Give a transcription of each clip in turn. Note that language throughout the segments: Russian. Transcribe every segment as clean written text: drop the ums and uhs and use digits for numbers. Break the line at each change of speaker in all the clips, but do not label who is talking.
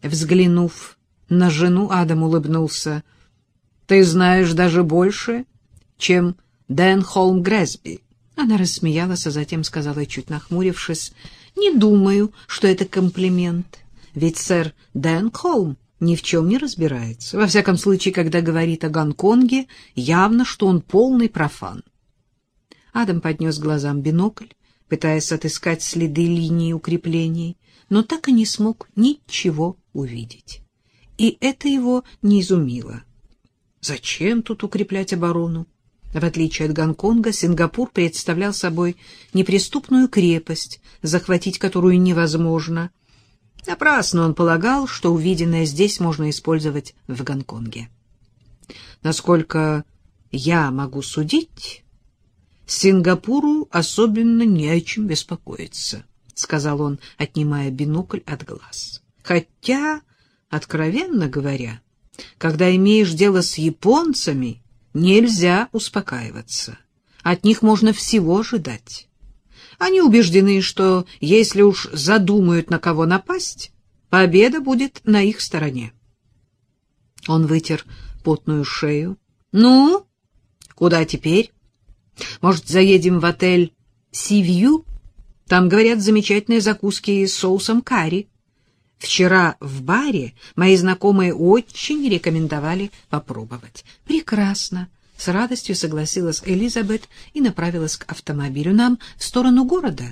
Взглянув на жену, Адам улыбнулся. — Ты знаешь даже больше, чем Денхолм Грэсби. Она рассмеялась, а затем сказала, чуть нахмурившись: — Не думаю, что это комплимент, ведь сэр Денхолм ни в чем не разбирается. Во всяком случае, когда говорит о Гонконге, явно, что он полный профан. Адам поднес к глазам бинокль, пытаясь отыскать следы линии укреплений, но так и не смог ничего увидеть. И это его не изумило. Зачем тут укреплять оборону? В отличие от Гонконга, Сингапур представлял собой неприступную крепость, захватить которую невозможно. Напрасно он полагал, что увиденное здесь можно использовать в Гонконге. Насколько я могу судить, Сингапуру особенно не о чем беспокоиться, — сказал он, отнимая бинокль от глаз. Хотя, откровенно говоря, когда имеешь дело с японцами, нельзя успокаиваться. От них можно всего ожидать. Они убеждены, что если уж задумают на кого напасть, победа будет на их стороне. Он вытер потную шею. — Ну, куда теперь? Может, заедем в отель «Си-Вью»? Там, говорят, замечательные закуски с соусом карри. Вчера в баре мои знакомые очень рекомендовали попробовать. — Прекрасно. С радостью согласилась Элизабет и направилась к автомобилю. — Нам в сторону города.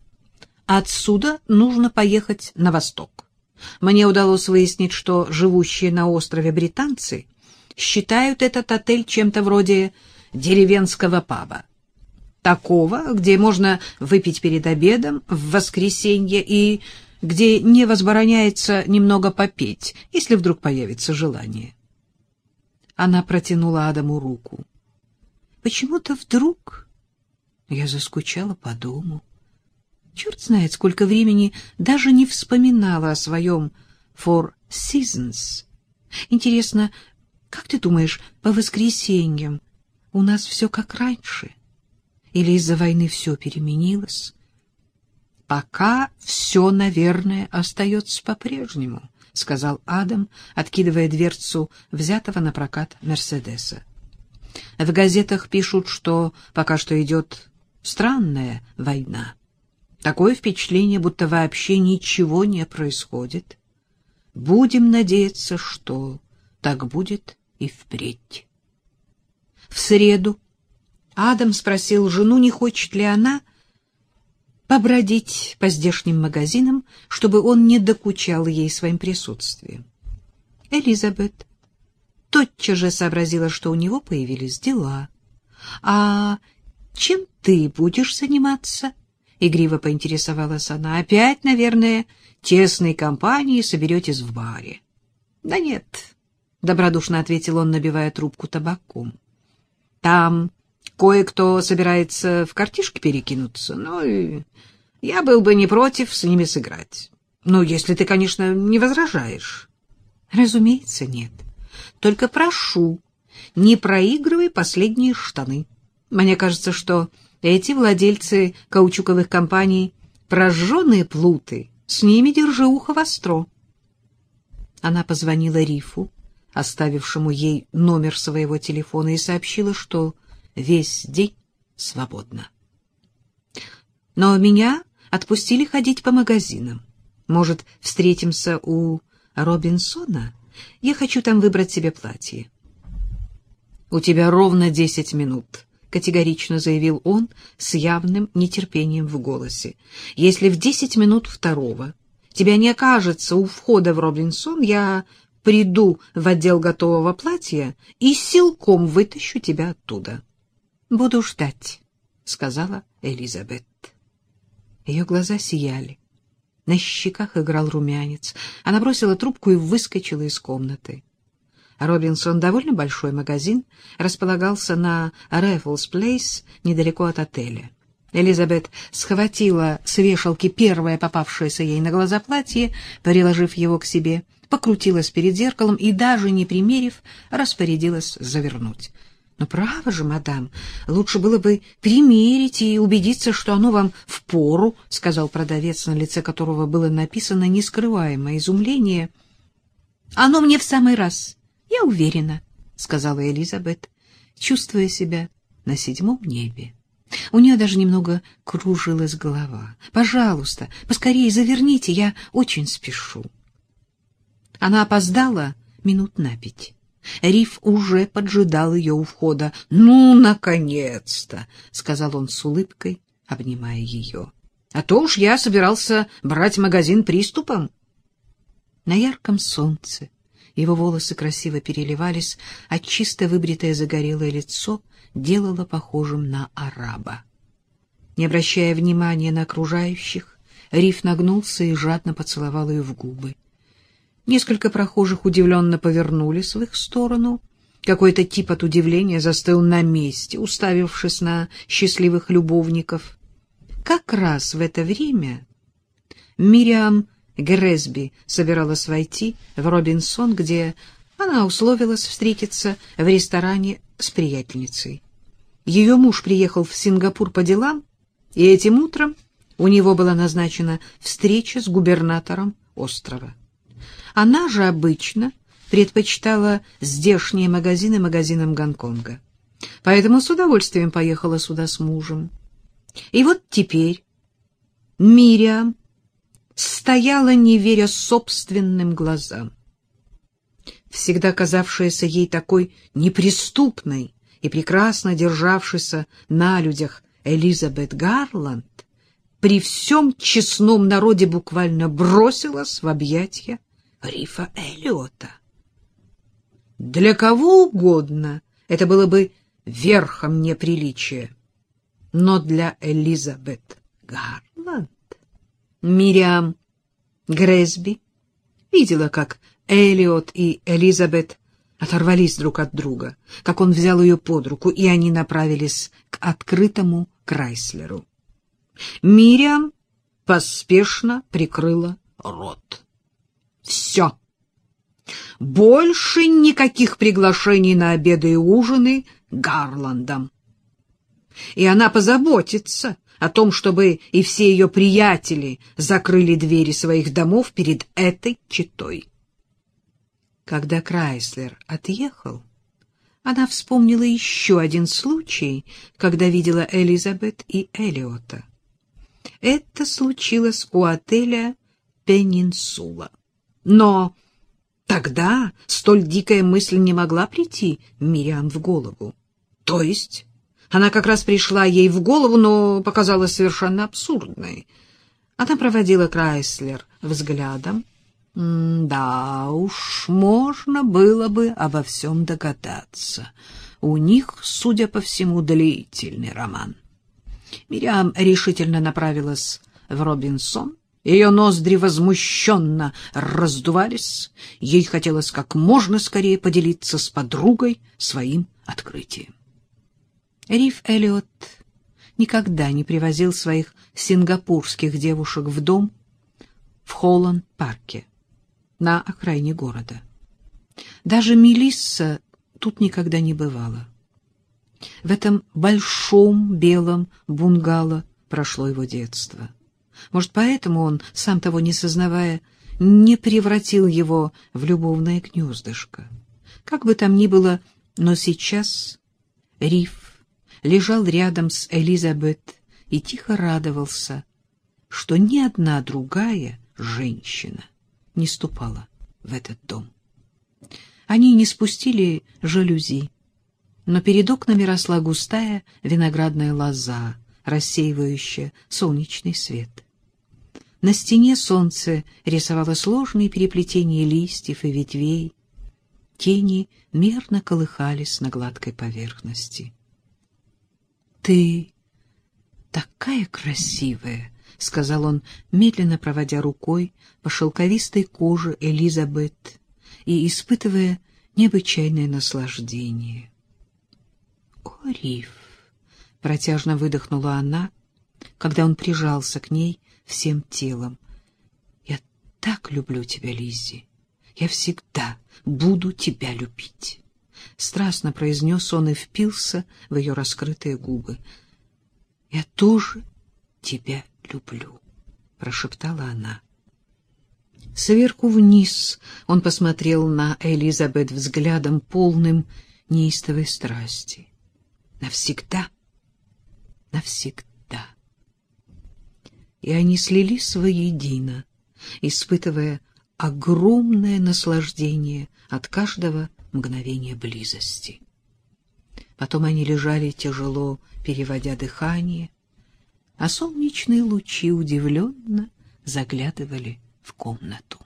Отсюда нужно поехать на восток. Мне удалось выяснить, что живущие на острове британцы считают этот отель чем-то вроде деревенского паба. Такого, где можно выпить перед обедом в воскресенье и где не возбраняется немного попеть, если вдруг появится желание. Она протянула Адаму руку. Почему-то вдруг я заскучала по дому. Черт знает, сколько времени даже не вспоминала о своем Four Seasons. Интересно, как ты думаешь, по воскресеньям у нас все как раньше? Или из-за войны все переменилось? Пока все, наверное, остается по-прежнему, — сказал Адам, откидывая дверцу взятого на прокат Мерседеса. В газетах пишут, что пока что идет странная война. Такое впечатление, будто вообще ничего не происходит. Будем надеяться, что так будет и впредь. В среду Адам спросил жену, не хочет ли она побродить по здешним магазинам, чтобы он не докучал ей своим присутствием. Элизабет тотчас же сообразила, что у него появились дела. — А чем ты будешь заниматься? — игриво поинтересовалась она. — Опять, наверное, тесной компанией соберетесь в баре. — Да нет, — добродушно ответил он, набивая трубку табаком. — Там кое-кто собирается в картишки перекинуться, ну и я был бы не против с ними сыграть. Ну, если ты, конечно, не возражаешь. — Разумеется, нет. Только прошу, не проигрывай последние штаны. Мне кажется, что эти владельцы каучуковых компаний — прожженные плуты. С ними держи ухо востро. Она позвонила Рифу, оставившему ей номер своего телефона, и сообщила, что весь день свободна. Но меня отпустили ходить по магазинам. Может, встретимся у Робинсона? Я хочу там выбрать себе платье. — У тебя ровно 10 минут, — категорично заявил он с явным нетерпением в голосе. — Если в 10 минут второго тебя не окажется у входа в Робинсон, я приду в отдел готового платья и силком вытащу тебя оттуда. — Буду ждать, — сказала Элизабет. Ее глаза сияли. На щеках играл румянец. Она бросила трубку и выскочила из комнаты. Робинсон, довольно большой магазин, располагался на Рэффлс Плейс, недалеко от отеля. Элизабет схватила с вешалки первое попавшееся ей на глаза платье, приложив его к себе, покрутилась перед зеркалом и, даже не примерив, распорядилась завернуть. — Но право же, мадам, лучше было бы примерить и убедиться, что оно вам впору, — сказал продавец, на лице которого было написано нескрываемое изумление. Оно мне в самый раз, я уверена, — сказала Элизабет, чувствуя себя на 7-м небе. У нее даже немного кружилась голова. — Пожалуйста, поскорее заверните, я очень спешу. Она опоздала минут на 5. Риф уже поджидал ее у входа. — Ну, наконец-то! — сказал он с улыбкой, обнимая ее. — А то уж я собирался брать магазин приступом. На ярком солнце его волосы красиво переливались, а чисто выбритое загорелое лицо делало похожим на араба. Не обращая внимания на окружающих, Риф нагнулся и жадно поцеловал ее в губы. Несколько прохожих удивленно повернулись в их сторону. Какой-то тип от удивления застыл на месте, уставившись на счастливых любовников. Как раз в это время Мириам Грэсби собиралась войти в Робинсон, где она условилась встретиться в ресторане с приятельницей. Ее муж приехал в Сингапур по делам, и этим утром у него была назначена встреча с губернатором острова. Она же обычно предпочитала здешние магазины магазинам Гонконга, поэтому с удовольствием поехала сюда с мужем. И вот теперь Мириам стояла, не веря собственным глазам. Всегда казавшаяся ей такой неприступной и прекрасно державшейся на людях Элизабет Гарланд при всем честном народе буквально бросилась в объятия Рифа Эллиота. Для кого угодно это было бы верхом неприличия, но для Элизабет Гарланд Мириам Грэсби видела, как Эллиот и Элизабет оторвались друг от друга, как он взял ее под руку, и они направились к открытому Крайслеру. Мириам поспешно прикрыла рот. Все. Больше никаких приглашений на обеды и ужины Гарландом. И она позаботится о том, чтобы и все ее приятели закрыли двери своих домов перед этой четой. Когда Крайслер отъехал, она вспомнила еще один случай, когда видела Элизабет и Эллиота. Это случилось у отеля «Пенинсула». Но тогда столь дикая мысль не могла прийти Мириам в голову. То есть она как раз пришла ей в голову, но показалась совершенно абсурдной. Она проводила Крайслер взглядом. Да уж, можно было бы обо всем догадаться. У них, судя по всему, длительный роман. Мириам решительно направилась в Робинсон. Ее ноздри возмущенно раздувались. Ей хотелось как можно скорее поделиться с подругой своим открытием. Риф Эллиот никогда не привозил своих сингапурских девушек в дом в Холланд-парке на окраине города. Даже Мелисса тут никогда не бывала. В этом большом белом бунгало прошло его детство. Может, поэтому он, сам того не сознавая, не превратил его в любовное гнездышко. Как бы там ни было, но сейчас Риф лежал рядом с Элизабет и тихо радовался, что ни одна другая женщина не ступала в этот дом. Они не спустили жалюзи, но перед окнами росла густая виноградная лоза, рассеивающая солнечный свет. На стене солнце рисовало сложные переплетения листьев и ветвей. Тени мерно колыхались на гладкой поверхности. — Ты такая красивая, — сказал он, медленно проводя рукой по шелковистой коже Элизабет и испытывая необычайное наслаждение. — О, Риф! — протяжно выдохнула она, когда он прижался к ней всем телом. — Я так люблю тебя, Лиззи. Я всегда буду тебя любить. Страстно произнес он и впился в ее раскрытые губы. — Я тоже тебя люблю, — прошептала она. Сверху вниз он посмотрел на Элизабет взглядом, полным неистовой страсти. Навсегда, навсегда. И они слились воедино, испытывая огромное наслаждение от каждого мгновения близости. Потом они лежали тяжело, переводя дыхание, а солнечные лучи удивленно заглядывали в комнату.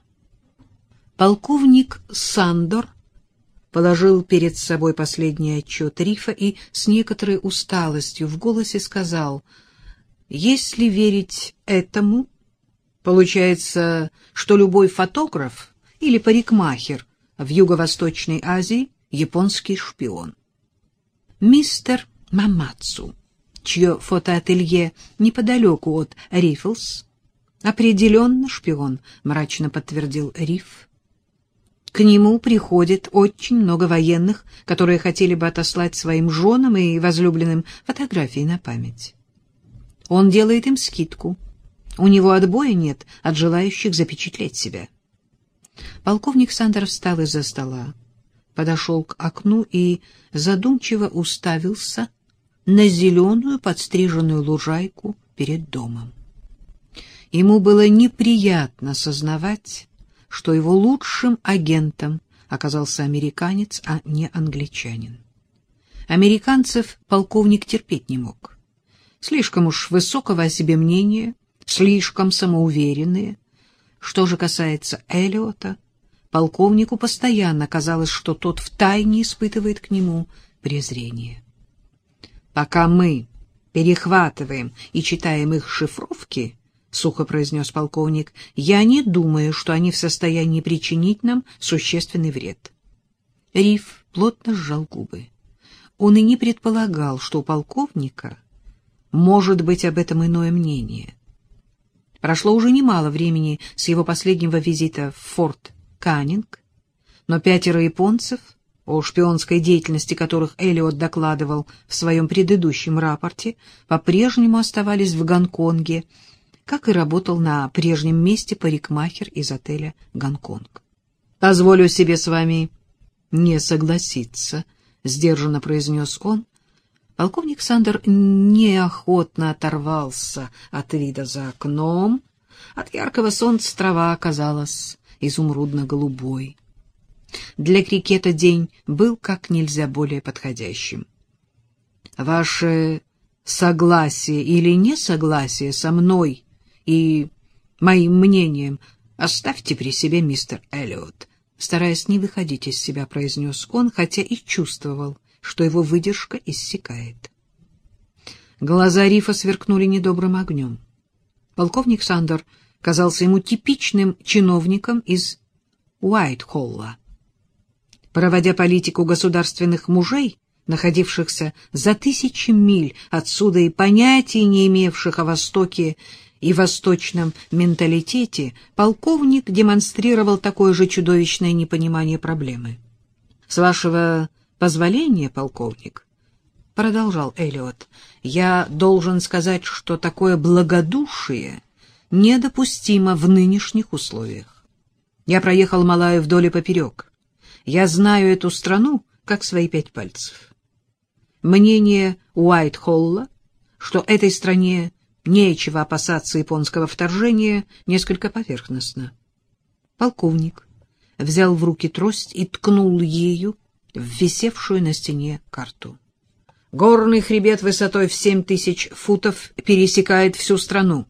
Полковник Сандор положил перед собой последний отчет Рифа и с некоторой усталостью в голосе сказал: «Если верить этому, получается, что любой фотограф или парикмахер в Юго-Восточной Азии — японский шпион. Мистер Мамацу, чье фотоателье неподалеку от Рифлс, определенно шпион», — мрачно подтвердил Риф. «К нему приходит очень много военных, которые хотели бы отослать своим женам и возлюбленным фотографии на память. Он делает им скидку. У него отбоя нет от желающих запечатлеть себя». Полковник Сандер встал из-за стола, подошел к окну и задумчиво уставился на зеленую подстриженную лужайку перед домом. Ему было неприятно сознавать, что его лучшим агентом оказался американец, а не англичанин. Американцев полковник терпеть не мог. Слишком уж высокого о себе мнения, слишком самоуверенные. Что же касается Эллиота, полковнику постоянно казалось, что тот втайне испытывает к нему презрение. «Пока мы перехватываем и читаем их шифровки, — сухо произнес полковник, — я не думаю, что они в состоянии причинить нам существенный вред». Риф плотно сжал губы. Он и не предполагал, что у полковника может быть об этом иное мнение. Прошло уже немало времени с его последнего визита в Форт Каннинг, но 5 японцев, о шпионской деятельности которых Эллиот докладывал в своем предыдущем рапорте, по-прежнему оставались в Гонконге, как и работал на прежнем месте парикмахер из отеля «Гонконг». «Позволю себе с вами не согласиться», — сдержанно произнес он. Полковник Сандер неохотно оторвался от вида за окном. От яркого солнца трава оказалась изумрудно-голубой. Для крикета день был как нельзя более подходящим. «Ваше согласие или несогласие со мной и моим мнением оставьте при себе, мистер Эллиот», — стараясь не выходить из себя, произнес он, хотя и чувствовал, что его выдержка иссякает. Глаза Рифа сверкнули недобрым огнем. Полковник Сандер казался ему типичным чиновником из Уайтхолла. Проводя политику государственных мужей, находившихся за 1000 миль отсюда и понятия не имевших о Востоке и восточном менталитете, полковник демонстрировал такое же чудовищное непонимание проблемы. «С вашего позволения, полковник, — продолжал Эллиот, — я должен сказать, что такое благодушие недопустимо в нынешних условиях. Я проехал Малайю вдоль и поперек. Я знаю эту страну, как свои 5 пальцев. Мнение Уайтхолла, что этой стране нечего опасаться японского вторжения, несколько поверхностно». Полковник взял в руки трость и ткнул ею в висевшую на стене карту. «Горный хребет высотой в 7000 футов пересекает всю страну.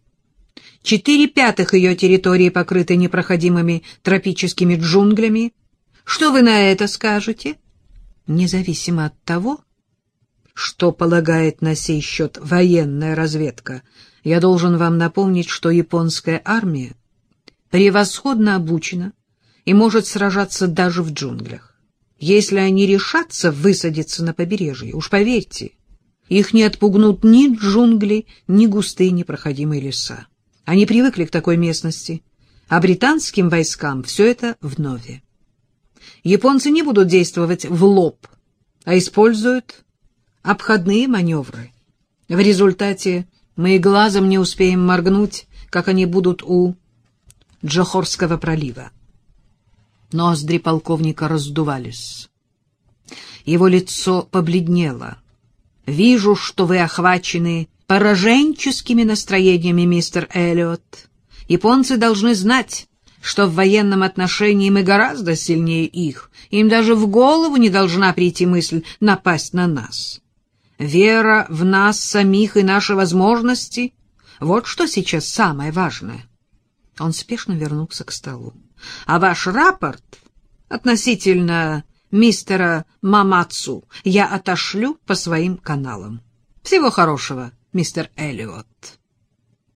4/5 ее территории покрыты непроходимыми тропическими джунглями. Что вы на это скажете?» Независимо от того, что полагает на сей счет военная разведка, я должен вам напомнить, что японская армия превосходно обучена и может сражаться даже в джунглях. Если они решатся высадиться на побережье, уж поверьте, их не отпугнут ни джунгли, ни густые непроходимые леса. Они привыкли к такой местности, а британским войскам все это вновь. Японцы не будут действовать в лоб, а используют обходные маневры. В результате мы и глазом не успеем моргнуть, как они будут у Джохорского пролива. Ноздри полковника раздувались. Его лицо побледнело. «Вижу, что вы охвачены пораженческими настроениями, мистер Эллиот. Японцы должны знать, что в военном отношении мы гораздо сильнее их. Им даже в голову не должна прийти мысль напасть на нас. Вера в нас самих и наши возможности — вот что сейчас самое важное». Он спешно вернулся к столу. «А ваш рапорт относительно мистера Мамацу я отошлю по своим каналам. Всего хорошего, мистер Эллиот».